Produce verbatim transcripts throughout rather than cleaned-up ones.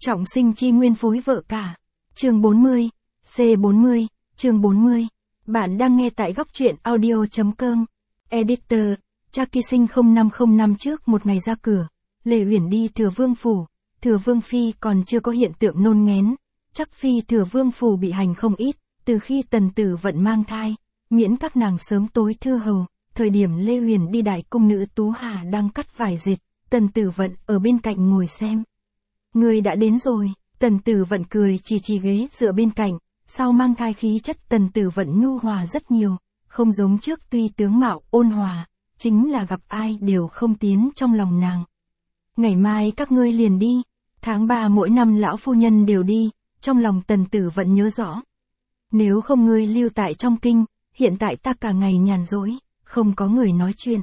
Trọng sinh chi nguyên phối vợ cả. Chương bốn mươi, C bốn mươi, chương bốn mươi. Bạn đang nghe tại góc truyện audio chấm com. Editor, Chucky sinh không năm không năm trước một ngày ra cửa, Lê Uyển đi Thừa Vương phủ, Thừa Vương phi còn chưa có hiện tượng nôn nghén, chắc phi Thừa Vương phủ bị hành không ít, từ khi Tần Tử Vận mang thai, miễn các nàng sớm tối thưa hầu, thời điểm Lê Uyển đi đại cung nữ Tú Hà đang cắt vải dệt, Tần Tử Vận ở bên cạnh ngồi xem. Người đã đến rồi, Tần Tử Vận cười chỉ chỉ ghế dựa bên cạnh, sau mang thai khí chất Tần Tử Vận nhu hòa rất nhiều, không giống trước tuy tướng mạo ôn hòa, chính là gặp ai đều không tiến trong lòng nàng. Ngày mai các ngươi liền đi, tháng ba mỗi năm lão phu nhân đều đi, trong lòng Tần Tử Vận nhớ rõ. Nếu không ngươi lưu tại trong kinh, hiện tại ta cả ngày nhàn rỗi, không có người nói chuyện.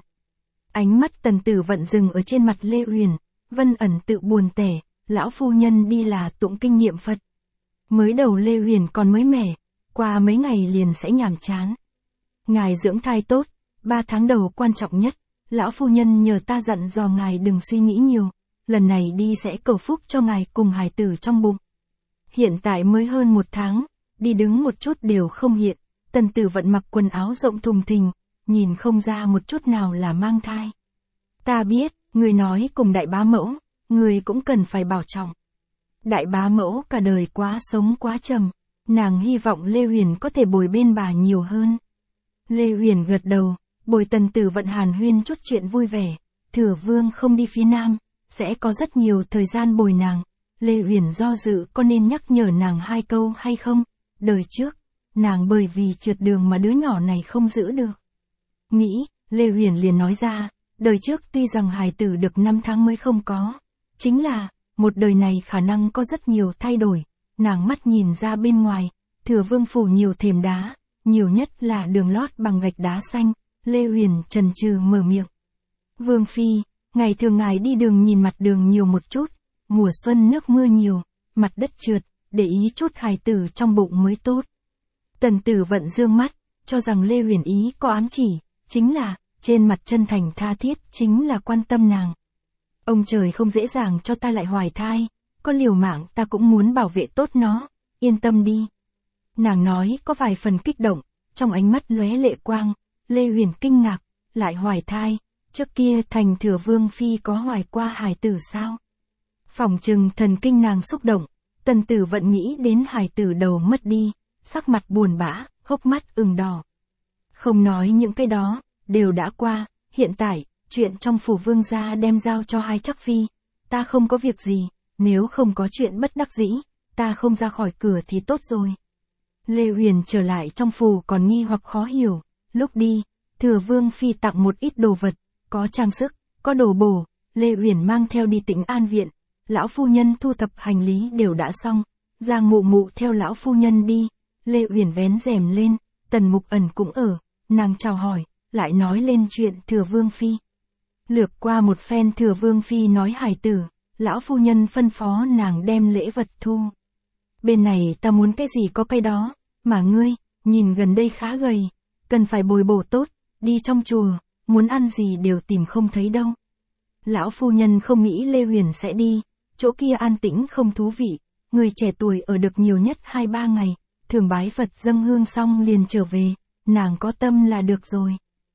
Ánh mắt Tần Tử Vận dừng ở trên mặt Lê Uyển, Vân ẩn tự buồn tẻ, lão phu nhân đi là tụng kinh niệm Phật. Mới đầu Lê Uyển còn mới mẻ, qua mấy ngày liền sẽ nhàm chán. Ngài dưỡng thai tốt, ba tháng đầu quan trọng nhất, lão phu nhân nhờ ta dặn dò ngài đừng suy nghĩ nhiều, lần này đi sẽ cầu phúc cho ngài cùng hài tử trong bụng. Hiện tại mới hơn một tháng, đi đứng một chút đều không hiện, Tần Tử Vận mặc quần áo rộng thùng thình, nhìn không ra một chút nào là mang thai. Ta biết, người nói cùng đại bá mẫu, người cũng cần phải bảo trọng. Đại bá mẫu cả đời quá sống quá trầm, nàng hy vọng Lê Uyển có thể bồi bên bà nhiều hơn. Lê Uyển gật đầu, bồi Tần Tử Vận hàn huyên chút chuyện vui vẻ, Thừa Vương không đi phía Nam, sẽ có rất nhiều thời gian bồi nàng. Lê Uyển do dự có nên nhắc nhở nàng hai câu hay không, đời trước, nàng bởi vì trượt đường mà đứa nhỏ này không giữ được. Nghĩ, Lê Uyển liền nói ra, đời trước tuy rằng hài tử được năm tháng mới không có, chính là, một đời này khả năng có rất nhiều thay đổi, nàng mắt nhìn ra bên ngoài, Thừa Vương phủ nhiều thềm đá, nhiều nhất là đường lót bằng gạch đá xanh, Lê Uyển chần chừ mở miệng. Vương phi, ngày thường ngài đi đường nhìn mặt đường nhiều một chút, mùa xuân nước mưa nhiều, mặt đất trượt, để ý chút hài tử trong bụng mới tốt. Tần Tử Vận dương mắt, cho rằng Lê Uyển ý có ám chỉ, chính là, trên mặt chân thành tha thiết chính là quan tâm nàng. Ông trời không dễ dàng cho ta lại hoài thai, có liều mạng ta cũng muốn bảo vệ tốt nó, yên tâm đi. Nàng nói có vài phần kích động, trong ánh mắt lóe lệ quang, Lê Uyển kinh ngạc, lại hoài thai, trước kia thành Thừa Vương phi có hoài qua hài tử sao? Phỏng chừng thần kinh nàng xúc động, Tần Tử Vận nghĩ đến hài tử đầu mất đi, sắc mặt buồn bã, hốc mắt ửng đỏ. Không nói những cái đó, đều đã qua, hiện tại, chuyện trong phủ vương gia đem giao cho hai chắc phi, ta không có việc gì, nếu không có chuyện bất đắc dĩ, ta không ra khỏi cửa thì tốt rồi. Lê Uyển trở lại trong phủ còn nghi hoặc khó hiểu, lúc đi, Thừa Vương phi tặng một ít đồ vật, có trang sức, có đồ bổ, Lê Uyển mang theo đi Tĩnh An viện, lão phu nhân thu thập hành lý đều đã xong, Giang Mụ Mụ theo lão phu nhân đi, Lê Uyển vén rèm lên, Tần Mục Ẩn cũng ở, nàng chào hỏi, lại nói lên chuyện Thừa Vương phi. Lược qua một phen Thừa Vương phi nói hài tử, lão phu nhân phân phó nàng đem lễ vật thu. Bên này ta muốn cái gì có cái đó, mà ngươi, nhìn gần đây khá gầy, cần phải bồi bổ tốt, đi trong chùa, muốn ăn gì đều tìm không thấy đâu. Lão phu nhân không nghĩ Lê Uyển sẽ đi, chỗ kia an tĩnh không thú vị, người trẻ tuổi ở được nhiều nhất hai ba ngày, thường bái Phật dâng hương xong liền trở về, nàng có tâm là được rồi.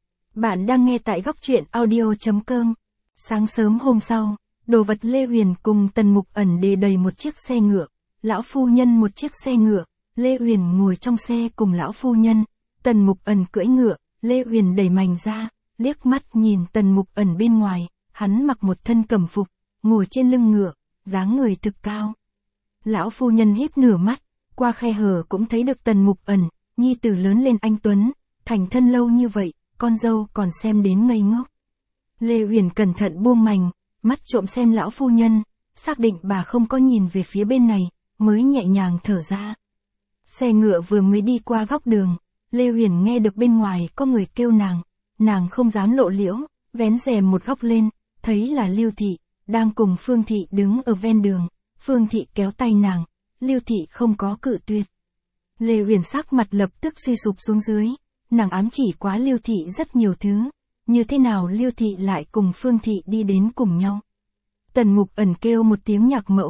Bạn đang nghe tại góc truyện audio chấm com. Sáng sớm hôm sau, đồ vật Lê Uyển cùng Tần Mục Ẩn đề đầy một chiếc xe ngựa, lão phu nhân một chiếc xe ngựa, Lê Uyển ngồi trong xe cùng lão phu nhân, Tần Mục Ẩn cưỡi ngựa, Lê Uyển đẩy mành ra, liếc mắt nhìn Tần Mục Ẩn bên ngoài, hắn mặc một thân cẩm phục, ngồi trên lưng ngựa, dáng người thực cao. Lão phu nhân híp nửa mắt, qua khe hở cũng thấy được Tần Mục Ẩn, nhi tử lớn lên anh tuấn, thành thân lâu như vậy, con dâu còn xem đến ngây ngốc. Lê Uyển cẩn thận buông mành, mắt trộm xem lão phu nhân, xác định bà không có nhìn về phía bên này, mới nhẹ nhàng thở ra. Xe ngựa vừa mới đi qua góc đường, Lê Uyển nghe được bên ngoài có người kêu nàng, nàng không dám lộ liễu, vén rèm một góc lên, thấy là Lưu Thị, đang cùng Phương Thị đứng ở ven đường, Phương Thị kéo tay nàng, Lưu Thị không có cự tuyệt. Lê Uyển sắc mặt lập tức suy sụp xuống dưới, nàng ám chỉ quá Lưu Thị rất nhiều thứ, như thế nào Lưu Thị lại cùng Phương Thị đi đến cùng nhau. Tần Mục Ẩn kêu một tiếng nhạc mẫu,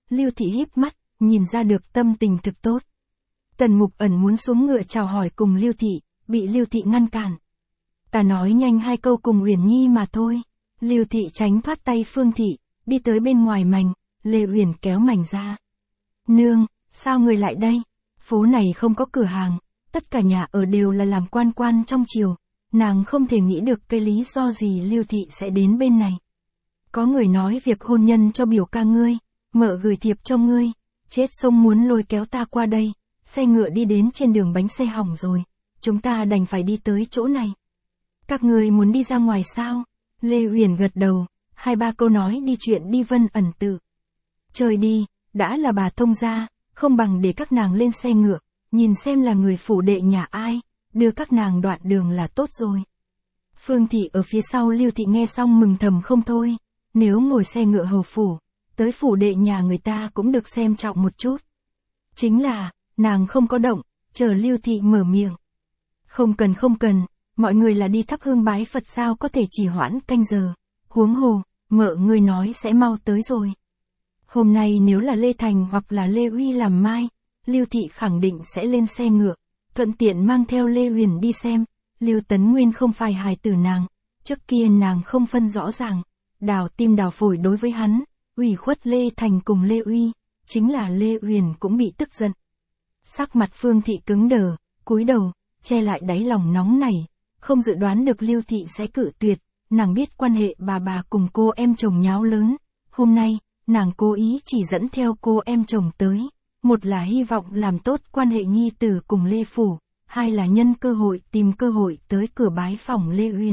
Lưu Thị híp mắt, nhìn ra được tâm tình thực tốt. Tần Mục Ẩn muốn xuống ngựa chào hỏi cùng Lưu Thị, bị Lưu Thị ngăn cản. Ta nói nhanh hai câu cùng Uyển Nhi mà thôi. Lưu Thị tránh thoát tay Phương Thị, đi tới bên ngoài mành, Lê Uyển kéo mành ra. Nương, sao người lại đây? Phố này không có cửa hàng, tất cả nhà ở đều là làm quan quan trong triều. Nàng không thể nghĩ được cái lý do gì Lưu Thị sẽ đến bên này. Có người nói việc hôn nhân cho biểu ca ngươi, mợ gửi thiệp cho ngươi, chết sông muốn lôi kéo ta qua đây, xe ngựa đi đến trên đường bánh xe hỏng rồi, chúng ta đành phải đi tới chỗ này. Các ngươi muốn đi ra ngoài sao? Lê Uyển gật đầu, hai ba câu nói đi chuyện đi Vân Ẩn Tự. Trời đi, đã là bà thông gia, không bằng để các nàng lên xe ngựa, nhìn xem là người phủ đệ nhà ai, đưa các nàng đoạn đường là tốt rồi. Phương Thị ở phía sau Lưu Thị nghe xong mừng thầm không thôi, nếu ngồi xe ngựa hầu phủ, tới phủ đệ nhà người ta cũng được xem trọng một chút. Chính là, nàng không có động, chờ Lưu Thị mở miệng. Không cần không cần, mọi người là đi thắp hương bái Phật sao có thể trì hoãn canh giờ, huống hồ, mợ người nói sẽ mau tới rồi. Hôm nay nếu là Lê Thành hoặc là Lê Uy làm mai, Lưu Thị khẳng định sẽ lên xe ngựa, thuận tiện mang theo Lê Uyển đi xem. Lưu Tấn Nguyên không phải hài tử nàng, trước kia nàng không phân rõ ràng, đào tim đào phổi đối với hắn, ủy khuất Lê Thành cùng Lê Uy, chính là Lê Uyển cũng bị tức giận. Sắc mặt Phương Thị cứng đờ, cúi đầu, che lại đáy lòng nóng nảy, không dự đoán được Lưu Thị sẽ cự tuyệt, nàng biết quan hệ bà bà cùng cô em chồng nháo lớn, hôm nay, nàng cố ý chỉ dẫn theo cô em chồng tới, một là hy vọng làm tốt quan hệ nhi tử cùng Lê Phủ, hai là nhân cơ hội tìm cơ hội tới cửa bái phòng Lê Uyển.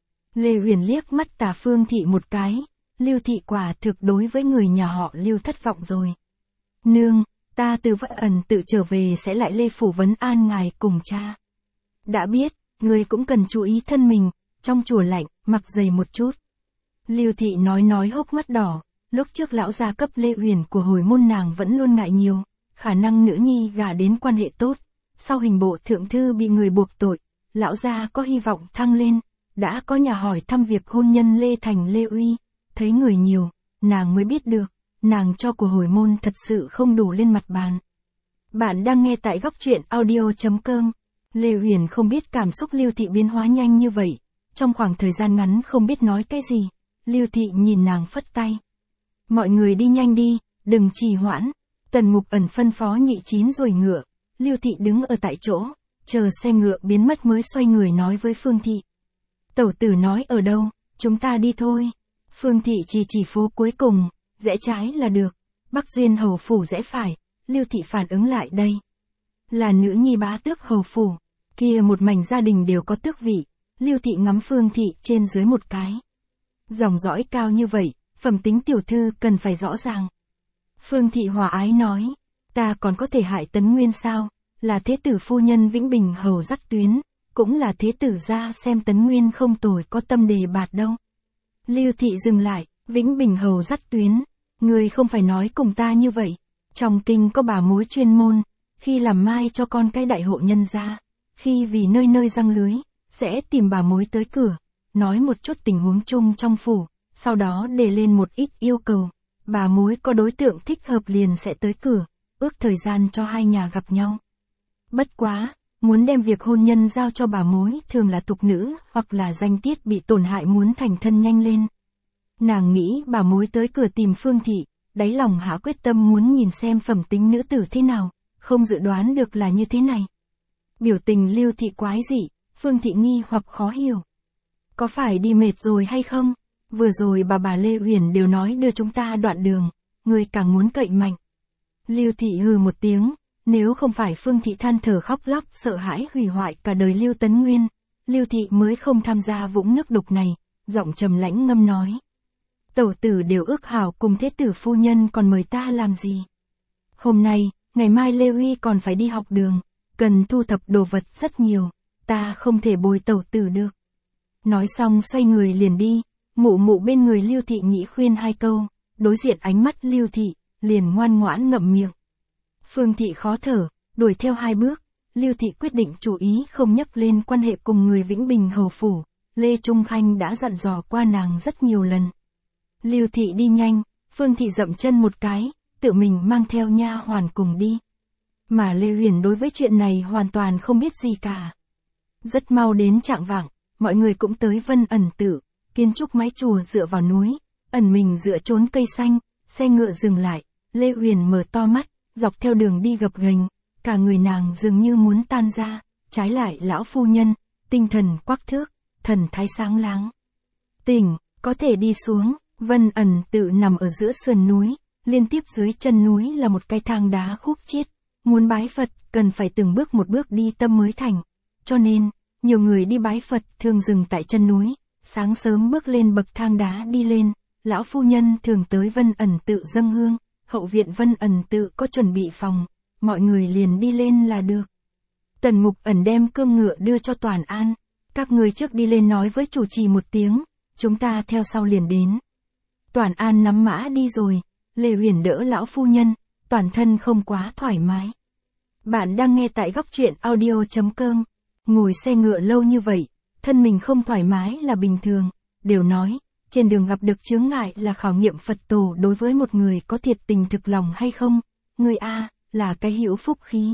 Lê Uyển liếc mắt tà Phương Thị một cái, Lưu Thị quả thực đối với người nhà họ Lưu thất vọng rồi. Nương, ta từ Vân Ẩn Tự trở về sẽ lại Lê Phủ vấn an ngài cùng cha. Đã biết, người cũng cần chú ý thân mình, trong chùa lạnh, mặc dày một chút. Lưu Thị nói nói hốc mắt đỏ, lúc trước lão gia cấp Lê Uyển của hồi môn nàng vẫn luôn ngại nhiều, khả năng nữ nhi gả đến quan hệ tốt. Sau hình bộ thượng thư bị người buộc tội, lão gia có hy vọng thăng lên, đã có nhà hỏi thăm việc hôn nhân Lê Thành Lê Uy, thấy người nhiều, nàng mới biết được, nàng cho của hồi môn thật sự không đủ lên mặt bàn. Bạn đang nghe tại góc truyện audio chấm com. Lê Uyển không biết cảm xúc Lưu Thị biến hóa nhanh như vậy, trong khoảng thời gian ngắn không biết nói cái gì, Lưu Thị nhìn nàng phất tay. Mọi người đi nhanh đi, đừng trì hoãn. Tần Mục Ẩn phân phó nhị chín rồi ngựa, Lưu Thị đứng ở tại chỗ, chờ xe ngựa biến mất mới xoay người nói với Phương Thị. Tẩu tử nói ở đâu, chúng ta đi thôi. Phương Thị chỉ chỉ phố cuối cùng, rẽ trái là được, Bắc Duyên hầu phủ rẽ phải, Lưu Thị phản ứng lại đây. Là nữ nhi bá tước hầu phủ, kia một mảnh gia đình đều có tước vị, Lưu Thị ngắm Phương Thị trên dưới một cái. Dòng dõi cao như vậy, phẩm tính tiểu thư cần phải rõ ràng. Phương Thị hòa ái nói, ta còn có thể hại Tấn Nguyên sao, là thế tử phu nhân Vĩnh Bình hầu dắt tuyến, cũng là thế tử gia xem Tấn Nguyên không tồi có tâm đề bạt đâu. Lưu Thị dừng lại, Vĩnh Bình hầu dắt tuyến, người không phải nói cùng ta như vậy, trong kinh có bà mối chuyên môn, khi làm mai cho con cái đại hộ nhân gia, khi vì nơi nơi răng lưới, sẽ tìm bà mối tới cửa, nói một chút tình huống chung trong phủ, sau đó đề lên một ít yêu cầu. Bà mối có đối tượng thích hợp liền sẽ tới cửa, ước thời gian cho hai nhà gặp nhau. Bất quá, muốn đem việc hôn nhân giao cho bà mối thường là tục nữ hoặc là danh tiết bị tổn hại muốn thành thân nhanh lên. Nàng nghĩ bà mối tới cửa tìm Phương Thị, đáy lòng hạ quyết tâm muốn nhìn xem phẩm tính nữ tử thế nào, không dự đoán được là như thế này. Biểu tình Lưu Thị quái dị, Phương Thị nghi hoặc khó hiểu. Có phải đi mệt rồi hay không? Vừa rồi bà bà Lê Uyển đều nói đưa chúng ta đoạn đường, người càng muốn cậy mạnh. Lưu Thị hừ một tiếng, nếu không phải Phương Thị than thở khóc lóc sợ hãi hủy hoại cả đời Lưu Tấn Nguyên, Lưu Thị mới không tham gia vũng nước đục này, giọng trầm lãnh ngâm nói. Tẩu tử đều ước hảo cùng thế tử phu nhân còn mời ta làm gì? Hôm nay, ngày mai Lê Uy còn phải đi học đường, cần thu thập đồ vật rất nhiều, ta không thể bồi tẩu tử được. Nói xong xoay người liền đi. Mụ mụ bên người Lưu Thị nghĩ khuyên hai câu, đối diện ánh mắt Lưu Thị, liền ngoan ngoãn ngậm miệng. Phương Thị khó thở, đuổi theo hai bước, Lưu Thị quyết định chú ý không nhắc lên quan hệ cùng người Vĩnh Bình hầu phủ, Lê Trung Khanh đã dặn dò qua nàng rất nhiều lần. Lưu Thị đi nhanh, Phương Thị dậm chân một cái, tự mình mang theo nha hoàn cùng đi. Mà Lê Huyền đối với chuyện này hoàn toàn không biết gì cả. Rất mau đến chạng vạng, mọi người cũng tới Vân Ẩn Tự, kiến trúc mái chùa dựa vào núi, ẩn mình dựa chốn cây xanh, xe ngựa dừng lại, Lê Huyền mở to mắt, dọc theo đường đi gập ghềnh, cả người nàng dường như muốn tan ra, trái lại lão phu nhân, tinh thần quắc thước, thần thái sáng láng. Tỉnh, có thể đi xuống, Vân Ẩn Tự nằm ở giữa sườn núi, liên tiếp dưới chân núi là một cái thang đá khúc chiết, muốn bái Phật cần phải từng bước một bước đi tâm mới thành, cho nên, nhiều người đi bái Phật thường dừng tại chân núi, sáng sớm bước lên bậc thang đá đi lên, lão phu nhân thường tới Vân Ẩn Tự dâng hương, hậu viện Vân Ẩn Tự có chuẩn bị phòng, mọi người liền đi lên là được. Tần Mục Ẩn đem cương ngựa đưa cho Toàn An, các người trước đi lên nói với chủ trì một tiếng, chúng ta theo sau liền đến. Toàn An nắm mã đi rồi, Lê Huyền đỡ lão phu nhân, toàn thân không quá thoải mái. Bạn đang nghe tại góc truyện audio chấm com, ngồi xe ngựa lâu như vậy, thân mình không thoải mái là bình thường, đều nói, trên đường gặp được chướng ngại là khảo nghiệm Phật tổ đối với một người có thiệt tình thực lòng hay không, người A, là cái hữu phúc khí.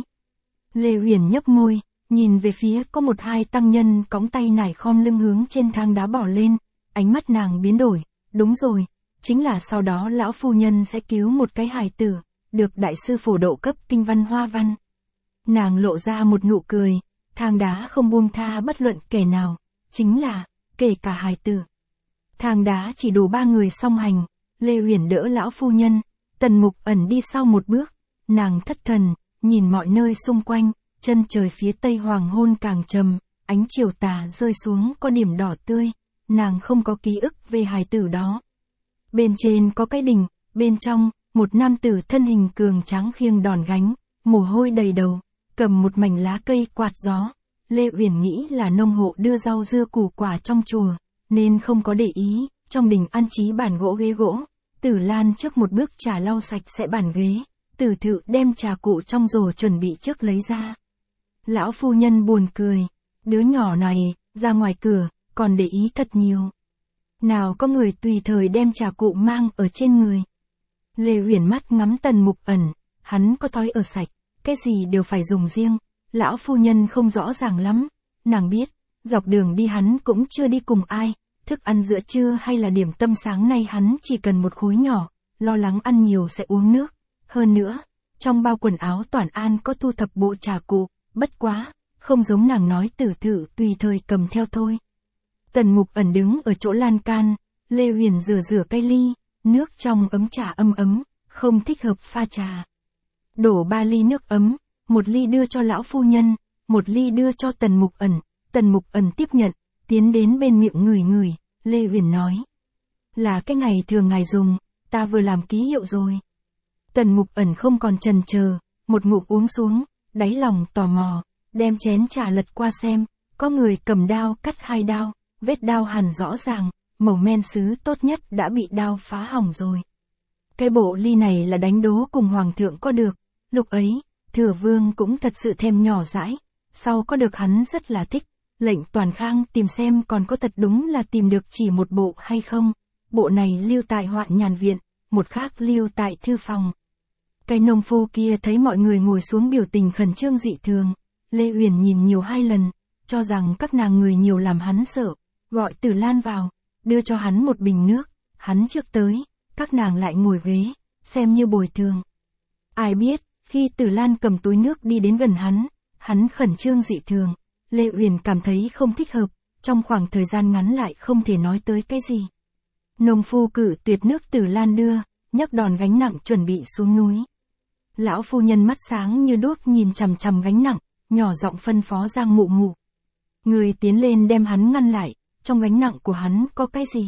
Lê Huyền nhấp môi, nhìn về phía có một hai tăng nhân cõng tay nải khom lưng hướng trên thang đá bỏ lên, ánh mắt nàng biến đổi, đúng rồi, chính là sau đó lão phu nhân sẽ cứu một cái hài tử, được đại sư phổ độ cấp kinh văn hoa văn. Nàng lộ ra một nụ cười, thang đá không buông tha bất luận kẻ nào, chính là, kể cả hài tử. Thang đá chỉ đủ ba người song hành, Lê Huyền đỡ lão phu nhân, Tần Mục Ẩn đi sau một bước, nàng thất thần, nhìn mọi nơi xung quanh, chân trời phía tây hoàng hôn càng trầm, ánh chiều tà rơi xuống có điểm đỏ tươi, nàng không có ký ức về hài tử đó. Bên trên có cái đình, bên trong, một nam tử thân hình cường tráng khiêng đòn gánh, mồ hôi đầy đầu, cầm một mảnh lá cây quạt gió. Lê Uyển nghĩ là nông hộ đưa rau dưa củ quả trong chùa, nên không có để ý, trong đình an trí bàn gỗ ghế gỗ. Tử Lan trước một bước trà lau sạch sẽ bàn ghế, Tử Thự đem trà cụ trong rổ chuẩn bị trước lấy ra. Lão phu nhân buồn cười, đứa nhỏ này, ra ngoài cửa, còn để ý thật nhiều. Nào có người tùy thời đem trà cụ mang ở trên người. Lê Uyển mắt ngắm Tần Mục Ẩn, hắn có thói ở sạch, cái gì đều phải dùng riêng. Lão phu nhân không rõ ràng lắm, nàng biết, dọc đường đi hắn cũng chưa đi cùng ai, thức ăn giữa trưa hay là điểm tâm sáng nay hắn chỉ cần một khối nhỏ, lo lắng ăn nhiều sẽ uống nước. Hơn nữa, trong bao quần áo Toàn An có thu thập bộ trà cụ, bất quá, không giống nàng nói Tử Thự tùy thời cầm theo thôi. Tần Mục Ẩn đứng ở chỗ lan can, Lê Huyền rửa rửa cây ly, nước trong ấm trà âm ấm, không thích hợp pha trà. Đổ ba ly nước ấm, một ly đưa cho lão phu nhân, một ly đưa cho Tần Mục Ẩn, Tần Mục Ẩn tiếp nhận, tiến đến bên miệng ngửi ngửi, Lê Huyền nói. Là cái ngày thường ngài dùng, ta vừa làm ký hiệu rồi. Tần Mục Ẩn không còn chần chờ, một ngụm uống xuống, đáy lòng tò mò, đem chén trà lật qua xem, có người cầm đao cắt hai đao, vết đao hằn rõ ràng, màu men sứ tốt nhất đã bị đao phá hỏng rồi. Cái bộ ly này là đánh đố cùng hoàng thượng có được, lúc ấy, Thừa Vương cũng thật sự thèm nhỏ dãi, sau có được hắn rất là thích, lệnh Toàn Khang tìm xem còn có thật đúng là tìm được chỉ một bộ hay không, bộ này lưu tại Hoạn Nhàn Viện, một khác lưu tại thư phòng. Cái nông phu kia thấy mọi người ngồi xuống biểu tình khẩn trương dị thường, Lê Uyển nhìn nhiều hai lần, cho rằng các nàng người nhiều làm hắn sợ, gọi Tử Lan vào, đưa cho hắn một bình nước, hắn trước tới, các nàng lại ngồi ghế, xem như bồi thường. Ai biết, khi Tử Lan cầm túi nước đi đến gần hắn, hắn khẩn trương dị thường, Lê Uyển cảm thấy không thích hợp, trong khoảng thời gian ngắn lại không thể nói tới cái gì. Nông phu cử tuyệt nước Tử Lan đưa, nhấc đòn gánh nặng chuẩn bị xuống núi. Lão phu nhân mắt sáng như đuốc nhìn chằm chằm gánh nặng, nhỏ giọng phân phó Giang Mụ Mụ. Người tiến lên đem hắn ngăn lại, trong gánh nặng của hắn có cái gì?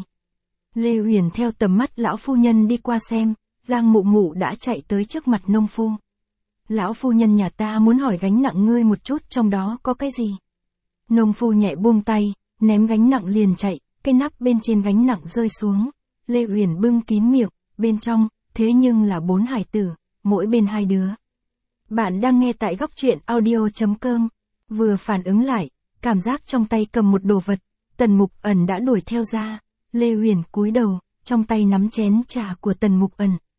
Lê Uyển theo tầm mắt lão phu nhân đi qua xem, Giang Mụ Mụ đã chạy tới trước mặt nông phu. Lão phu nhân nhà ta muốn hỏi gánh nặng ngươi một chút trong đó có cái gì? Nông phu nhẹ buông tay, ném gánh nặng liền chạy, cái nắp bên trên gánh nặng rơi xuống. Lê Uyển bưng kín miệng, bên trong, thế nhưng là bốn hài tử, mỗi bên hai đứa. Bạn đang nghe tại góc truyện audio chấm com, vừa phản ứng lại, cảm giác trong tay cầm một đồ vật, Tần Mục Ẩn đã đuổi theo ra. Lê Uyển cúi đầu, trong tay nắm chén trà của Tần Mục Ẩn.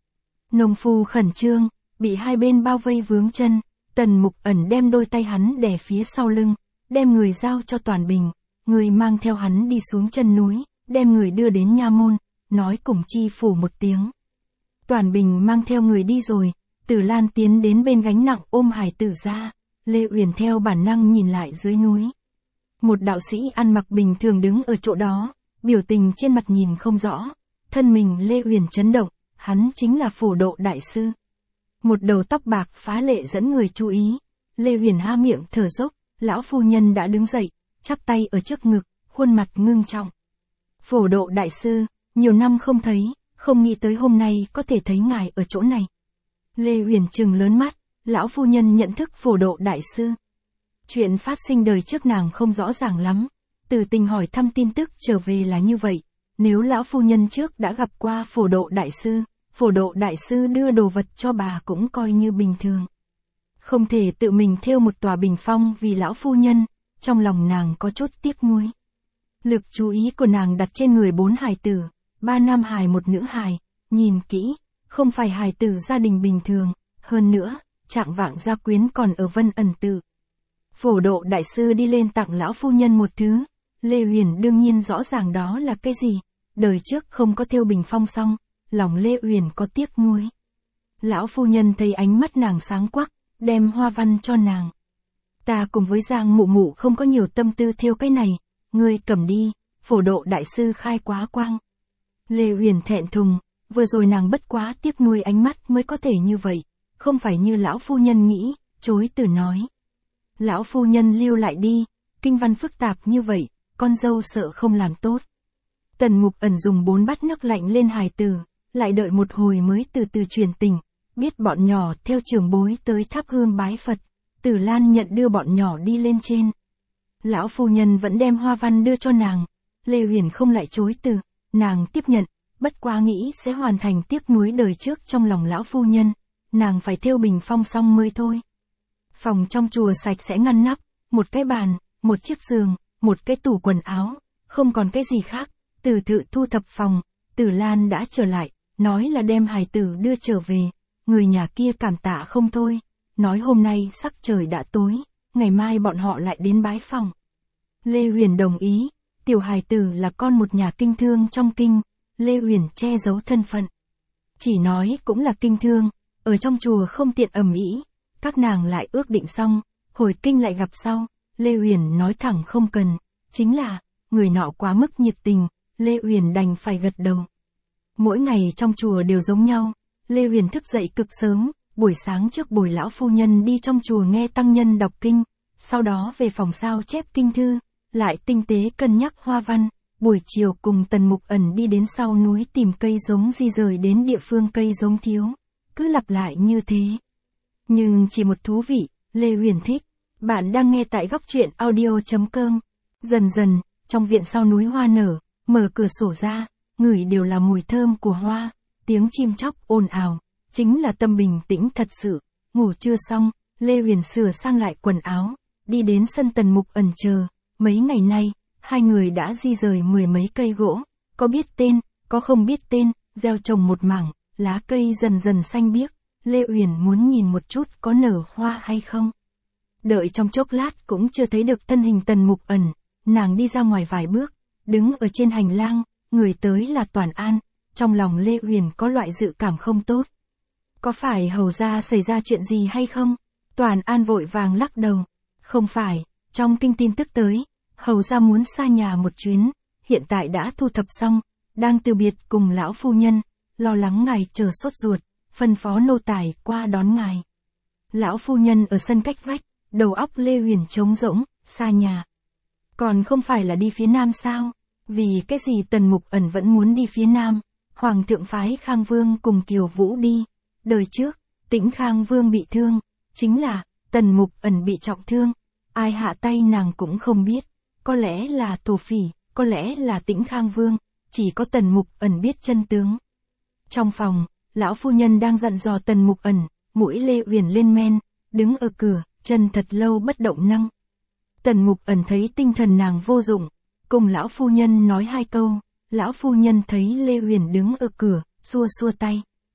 Nông phu khẩn trương, bị hai bên bao vây vướng chân, Tần Mục Ẩn đem đôi tay hắn đè phía sau lưng, đem người giao cho Toàn Bình, người mang theo hắn đi xuống chân núi, đem người đưa đến nha môn, nói cùng chi phủ một tiếng. Toàn Bình mang theo người đi rồi, Tử Lan tiến đến bên gánh nặng ôm hài tử ra, Lê Uyển theo bản năng nhìn lại dưới núi. Một đạo sĩ ăn mặc bình thường đứng ở chỗ đó, biểu tình trên mặt nhìn không rõ, thân mình Lê Uyển chấn động, hắn chính là Phổ Độ đại sư. Một đầu tóc bạc phá lệ dẫn người chú ý, Lê Uyển há miệng thở dốc, lão phu nhân đã đứng dậy, chắp tay ở trước ngực, khuôn mặt ngưng trọng. Phổ Độ đại sư, nhiều năm không thấy, không nghĩ tới hôm nay có thể thấy ngài ở chỗ này. Lê Uyển trừng lớn mắt, lão phu nhân nhận thức Phổ Độ đại sư. Chuyện phát sinh đời trước nàng không rõ ràng lắm, Từ Tình hỏi thăm tin tức trở về là như vậy, nếu lão phu nhân trước đã gặp qua Phổ Độ đại sư, Phổ Độ đại sư đưa đồ vật cho bà cũng coi như bình thường. Không thể tự mình thêu một tòa bình phong vì lão phu nhân, trong lòng nàng có chút tiếc nuối. Lực chú ý của nàng đặt trên người bốn hài tử, ba nam hài một nữ hài, nhìn kỹ, không phải hài tử gia đình bình thường, hơn nữa, trạng vạng gia quyến còn ở Vân Ẩn Tự. Phổ Độ đại sư đi lên tặng lão phu nhân một thứ, Lê Uyển đương nhiên rõ ràng đó là cái gì, đời trước không có thêu bình phong xong, lòng Lê Uyển có tiếc nuối. Lão phu nhân thấy ánh mắt nàng sáng quắc, đem hoa văn cho nàng. Ta cùng với Giang mụ mụ không có nhiều tâm tư thêu cái này, ngươi cầm đi, Phổ Độ đại sư khai quá quang. Lê Uyển thẹn thùng, vừa rồi nàng bất quá tiếc nuối ánh mắt mới có thể như vậy, không phải như lão phu nhân nghĩ, chối từ nói. Lão phu nhân lưu lại đi, kinh văn phức tạp như vậy, con dâu sợ không làm tốt. Tần Mục Ẩn dùng bốn bát nước lạnh lên hài tử, lại đợi một hồi mới từ từ truyền tình, biết bọn nhỏ theo trưởng bối tới thắp hương bái Phật, Tử Lan nhận đưa bọn nhỏ đi lên trên. Lão phu nhân vẫn đem hoa văn đưa cho nàng, Lê Uyển không lại chối từ, nàng tiếp nhận, bất quá nghĩ sẽ hoàn thành tiếc nuối đời trước trong lòng lão phu nhân, nàng phải thêu bình phong xong mới thôi. Phòng trong chùa sạch sẽ ngăn nắp, một cái bàn, một chiếc giường, một cái tủ quần áo, không còn cái gì khác. Từ Tự thu thập phòng, Tử Lan đã trở lại, nói là đem hài tử đưa trở về, người nhà kia cảm tạ không thôi, nói hôm nay sắc trời đã tối, ngày mai bọn họ lại đến bái phòng. Lê Uyển đồng ý, tiểu hài tử là con một nhà kinh thương trong kinh, Lê Uyển che giấu thân phận. Chỉ nói cũng là kinh thương, ở trong chùa không tiện ầm ĩ, các nàng lại ước định xong, hồi kinh lại gặp sau, Lê Uyển nói thẳng không cần, chính là, người nọ quá mức nhiệt tình, Lê Uyển đành phải gật đầu. Mỗi ngày trong chùa đều giống nhau, Lê Uyển thức dậy cực sớm, buổi sáng trước bồi lão phu nhân đi trong chùa nghe tăng nhân đọc kinh, sau đó về phòng sao chép kinh thư, lại tinh tế cân nhắc hoa văn, buổi chiều cùng Tần Mục Ẩn đi đến sau núi tìm cây giống di rời đến địa phương cây giống thiếu, cứ lặp lại như thế. Nhưng chỉ một thú vị, Lê Uyển thích. Bạn đang nghe tại góc truyện audio chấm com. Dần dần, trong viện sau núi hoa nở, mở cửa sổ ra, ngửi đều là mùi thơm của hoa, tiếng chim chóc ồn ào, chính là tâm bình tĩnh thật sự. Ngủ chưa xong, Lê Uyển sửa sang lại quần áo, đi đến sân Tần Mục Ẩn chờ. Mấy ngày nay, hai người đã di rời mười mấy cây gỗ, có biết tên, có không biết tên, gieo trồng một mảng, lá cây dần dần xanh biếc. Lê Uyển muốn nhìn một chút có nở hoa hay không. Đợi trong chốc lát cũng chưa thấy được thân hình Tần Mục Ẩn, nàng đi ra ngoài vài bước, đứng ở trên hành lang, người tới là Toàn An, trong lòng Lê Uyển có loại dự cảm không tốt. Có phải hầu ra xảy ra chuyện gì hay không? Toàn An vội vàng lắc đầu. Không phải, trong kinh tin tức tới, hầu ra muốn xa nhà một chuyến, hiện tại đã thu thập xong, đang từ biệt cùng lão phu nhân, lo lắng ngài chờ sốt ruột, phân phó nô tài qua đón ngài. Lão phu nhân ở sân cách vách, đầu óc Lê Uyển trống rỗng, xa nhà. Còn không phải là đi phía nam sao? Vì cái gì Tần Mục Ẩn vẫn muốn đi phía nam? Hoàng thượng phái Khang Vương cùng Kiều Vũ đi. Đời trước, Tĩnh Khang Vương bị thương, chính là Tần Mục Ẩn bị trọng thương. Ai hạ tay nàng cũng không biết, có lẽ là Thổ Phỉ, có lẽ là Tĩnh Khang Vương, chỉ có Tần Mục Ẩn biết chân tướng. Trong phòng, lão phu nhân đang dặn dò Tần Mục Ẩn, mũi Lê Uyển lên men, đứng ở cửa, chân thật lâu bất động nâng. Tần Mục Ẩn thấy tinh thần nàng vô dụng, cùng lão phu nhân nói hai câu, lão phu nhân thấy Lê Uyển đứng ở cửa, xua xua tay.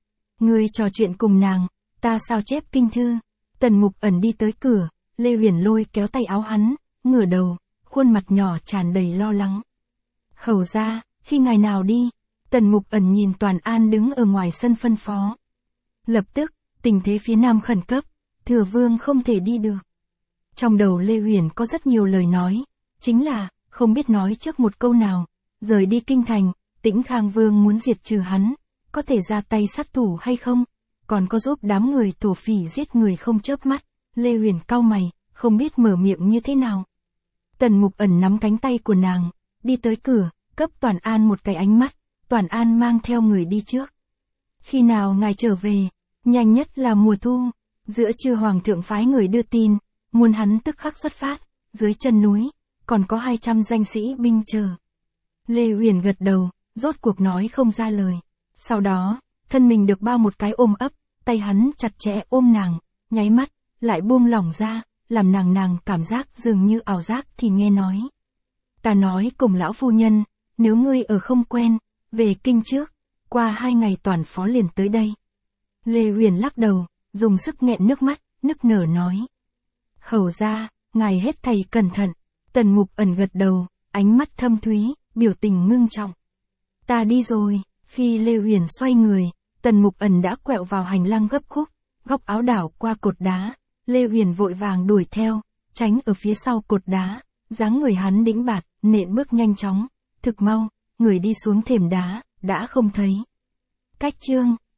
Ngươi trò chuyện cùng nàng, ta sao chép kinh thư. Tần Mục Ẩn đi tới cửa, Lê Huyền lôi kéo tay áo hắn, ngửa đầu, khuôn mặt nhỏ tràn đầy lo lắng. Hầu ra, khi ngày nào đi? Tần Mục Ẩn nhìn Toàn An đứng ở ngoài sân phân phó. Lập tức, tình thế phía nam khẩn cấp, Thừa Vương không thể đi được. Trong đầu Lê Huyền có rất nhiều lời nói, chính là, không biết nói trước một câu nào, rời đi kinh thành, Tĩnh Khang Vương muốn diệt trừ hắn, có thể ra tay sát thủ hay không? Còn có giúp đám người thổ phỉ giết người không chớp mắt, Lê Huyền cau mày, không biết mở miệng như thế nào. Tần Mục Ẩn nắm cánh tay của nàng, đi tới cửa, cấp Toàn An một cái ánh mắt, Toàn An mang theo người đi trước. Khi nào ngài trở về? Nhanh nhất là mùa thu. Giữa trưa hoàng thượng phái người đưa tin, muốn hắn tức khắc xuất phát, dưới chân núi, còn có hai trăm danh sĩ binh chờ. Lê Huyền gật đầu, rốt cuộc nói không ra lời. Sau đó, thân mình được bao một cái ôm ấp, tay hắn chặt chẽ ôm nàng, nháy mắt, lại buông lỏng ra, làm nàng nàng cảm giác dường như ảo giác thì nghe nói. Ta nói cùng lão phu nhân, nếu ngươi ở không quen, về kinh trước, qua hai ngày toàn phó liền tới đây. Lê Huyền lắc đầu, dùng sức nghẹn nước mắt, nức nở nói. Hầu ra, ngài hết thầy cẩn thận. Tần Mục Ẩn gật đầu, ánh mắt thâm thúy, biểu tình ngưng trọng. Ta đi rồi. Khi Lê Huyền xoay người, Tần Mục Ẩn đã quẹo vào hành lang gấp khúc, góc áo đảo qua cột đá. Lê Huyền vội vàng đuổi theo, tránh ở phía sau cột đá, dáng người hắn đĩnh bạt, nện bước nhanh chóng, thực mau, người đi xuống thềm đá, đã không thấy. Cách chương